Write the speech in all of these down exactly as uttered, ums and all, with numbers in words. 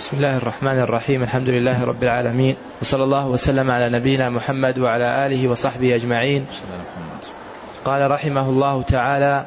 بسم الله الرحمن الرحيم. الحمد لله رب العالمين، وصلى الله وسلم على نبينا محمد وعلى آله وصحبه أجمعين. قال رحمه الله تعالى: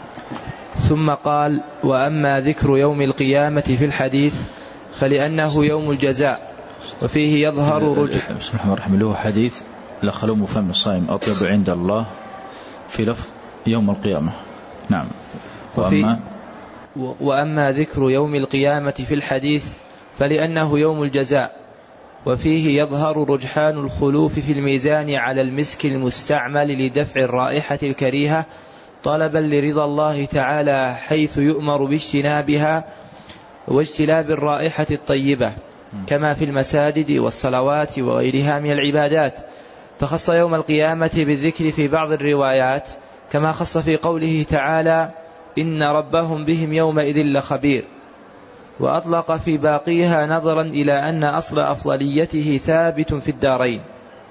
ثم قال: وأما ذكر يوم القيامة في الحديث فلأنه يوم الجزاء وفيه يظهر رجح. بسم الله الرحمن الرحيم. له حديث: لخلوم فم الصائم أطيب عند الله، في لفظ يوم القيامة. نعم. وأما وأما ذكر يوم القيامة في الحديث فلأنه يوم الجزاء وفيه يظهر رجحان الخلوف في الميزان على المسك المستعمل لدفع الرائحة الكريهة طلبا لرضا الله تعالى، حيث يؤمر باجتنابها واجتلاب الرائحة الطيبة كما في المساجد والصلوات وغيرها من العبادات. فخص يوم القيامة بالذكر في بعض الروايات، كما خص في قوله تعالى: إن ربهم بهم يومئذ لخبير. وأطلق في باقيها نظرا إلى أن أصل أفضليته ثابت في الدارين.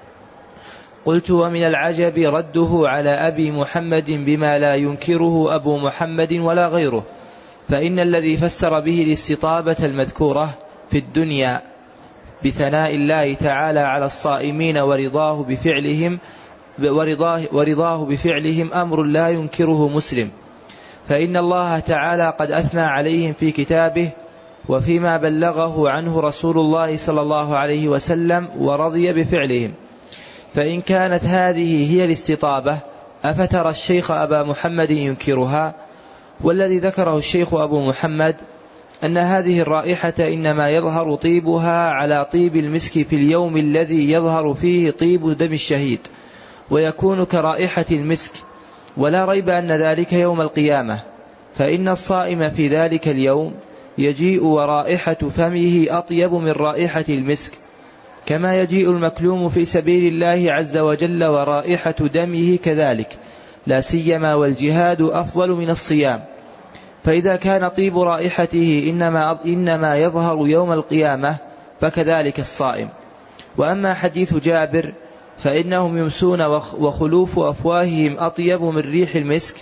قلت: ومن العجب رده على أبي محمد بما لا ينكره أبو محمد ولا غيره، فإن الذي فسر به الاستطابة المذكورة في الدنيا بثناء الله تعالى على الصائمين ورضاه بفعلهم ورضاه, ورضاه بفعلهم أمر لا ينكره مسلم، فإن الله تعالى قد أثنى عليهم في كتابه وفيما بلغه عنه رسول الله صلى الله عليه وسلم ورضي بفعلهم. فإن كانت هذه هي الاستطابة أفترى الشيخ أبا محمد ينكرها؟ والذي ذكره الشيخ أبو محمد أن هذه الرائحة إنما يظهر طيبها على طيب المسك في اليوم الذي يظهر فيه طيب دم الشهيد ويكون كرائحة المسك، ولا ريب أن ذلك يوم القيامة، فإن الصائم في ذلك اليوم يجيء ورائحة فمه أطيب من رائحة المسك، كما يجيء المكلوم في سبيل الله عز وجل ورائحة دمه كذلك، لا سيما والجهاد أفضل من الصيام. فإذا كان طيب رائحته إنما, إنما يظهر يوم القيامة فكذلك الصائم. وأما حديث جابر فإنهم يمسون وخلوف أفواههم أطيب من ريح المسك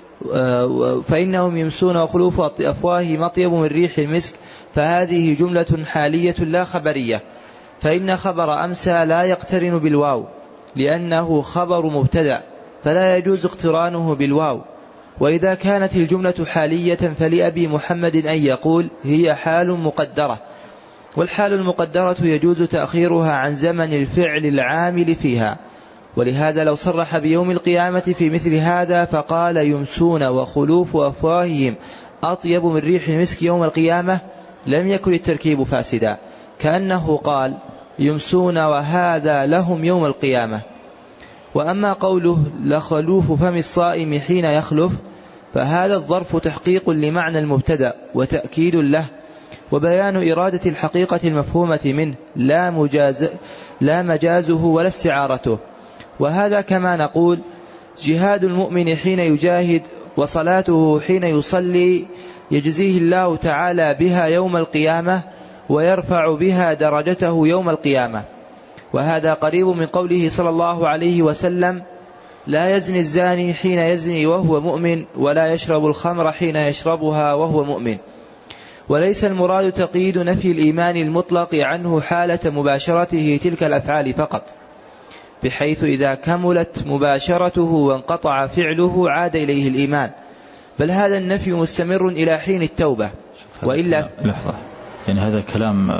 فإنهم يمسون وخلوف أفواههم أطيب من ريح المسك فهذه جملة حالية لا خبرية، فإن خبر أمسى لا يقترن بالواو لأنه خبر مبتدأ فلا يجوز اقترانه بالواو. وإذا كانت الجملة حالية فلأبي محمد أن يقول هي حال مقدرة، والحال المقدرة يجوز تأخيرها عن زمن الفعل العامل فيها. ولهذا لو صرح بيوم القيامة في مثل هذا فقال يمسون وخلوف أفواههم أطيب من ريح المسك يوم القيامة لم يكن التركيب فاسدا، كأنه قال يمسون وهذا لهم يوم القيامة. وأما قوله لخلوف فم الصائم حين يخلف فهذا الظرف تحقيق لمعنى المبتدأ وتأكيد له وبيان إرادة الحقيقة المفهومة منه لا, مجاز لا مجازه ولا استعارته. وهذا كما نقول جهاد المؤمن حين يجاهد وصلاته حين يصلي يجزيه الله تعالى بها يوم القيامة ويرفع بها درجته يوم القيامة. وهذا قريب من قوله صلى الله عليه وسلم: لا يزني الزاني حين يزني وهو مؤمن ولا يشرب الخمر حين يشربها وهو مؤمن. وليس المراد تقييد نفي الإيمان المطلق عنه حالة مباشرته تلك الأفعال فقط، بحيث إذا كملت مباشرته وانقطع فعله عاد إليه الإيمان، بل هذا النفي مستمر إلى حين التوبة. وإلا لحظة، يعني هذا كلام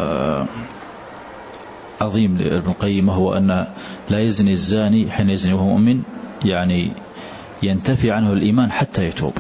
عظيم لابن القيم، هو أن لا يزني الزاني حين يزني وهو مؤمن، يعني ينتفي عنه الإيمان حتى يتوب.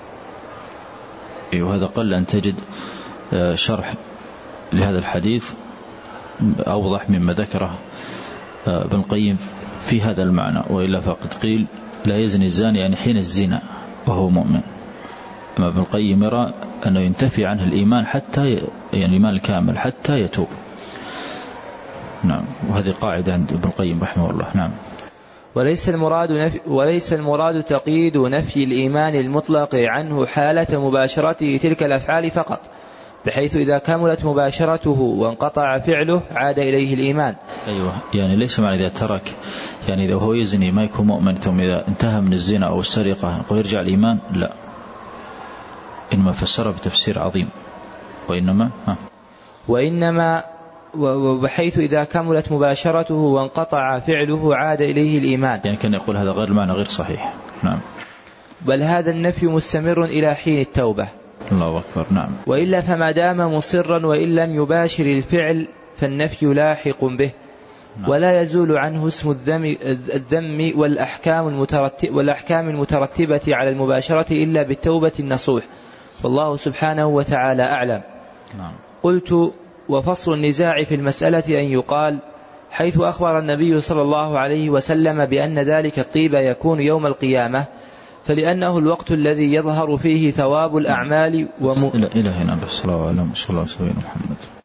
وهذا قل أن تجد شرح لهذا الحديث أوضح مما ذكره ابن القيم في هذا المعنى، وإلا فقد قيل لا يزني الزاني يعني حين الزنا وهو مؤمن. أما ابن القيم يرى أنه ينتفي عنه الإيمان حتى يعني الإيمان الكامل حتى يتوب. نعم، وهذه قاعدة عند ابن القيم رحمه الله. نعم. وليس المراد نفي وليس المراد تقييد نفي الإيمان المطلق عنه حالة مباشرته تلك الأفعال فقط، بحيث إذا كملت مباشرته وانقطع فعله عاد إليه الإيمان. أيوة، يعني ليس معنى إذا ترك، يعني إذا هو يزني ما يكون مؤمن ثم إذا انتهى من الزنا أو السرقة يقول يرجع الإيمان، لا، إنما فسره بتفسير عظيم، وإنما ها وإنما وبحيث إذا كملت مباشرته وانقطع فعله عاد إليه الإيمان. يعني كان يقول هذا غير المعنى غير صحيح. نعم. بل هذا النفي مستمر إلى حين التوبة. الله أكبر. نعم. وإلا فما دام مصرا وإن لم يباشر الفعل فالنفي لاحق به. نعم. ولا يزول عنه اسم الذم, الذم والأحكام, المترتب والأحكام المترتبة على المباشرة إلا بالتوبة النصوح، والله سبحانه وتعالى أعلم. نعم. قلت: وفصل النزاع في المسألة أن يقال حيث أخبر النبي صلى الله عليه وسلم بأن ذلك الطيب يكون يوم القيامة فلأنه الوقت الذي يظهر فيه ثواب الأعمال وم... إلى هنا بس. الله أعلم. صلى الله عليه وسلم محمد.